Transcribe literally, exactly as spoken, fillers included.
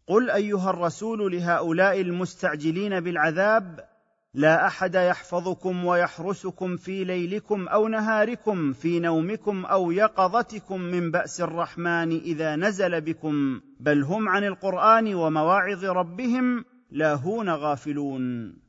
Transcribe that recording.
قل ايها الرسول لهؤلاء المستعجلين بالعذاب: لا احد يحفظكم ويحرسكم في ليلكم او نهاركم، في نومكم او يقظتكم، من باس الرحمن اذا نزل بكم، بل هم عن القران ومواعظ ربهم لاهون غافلون.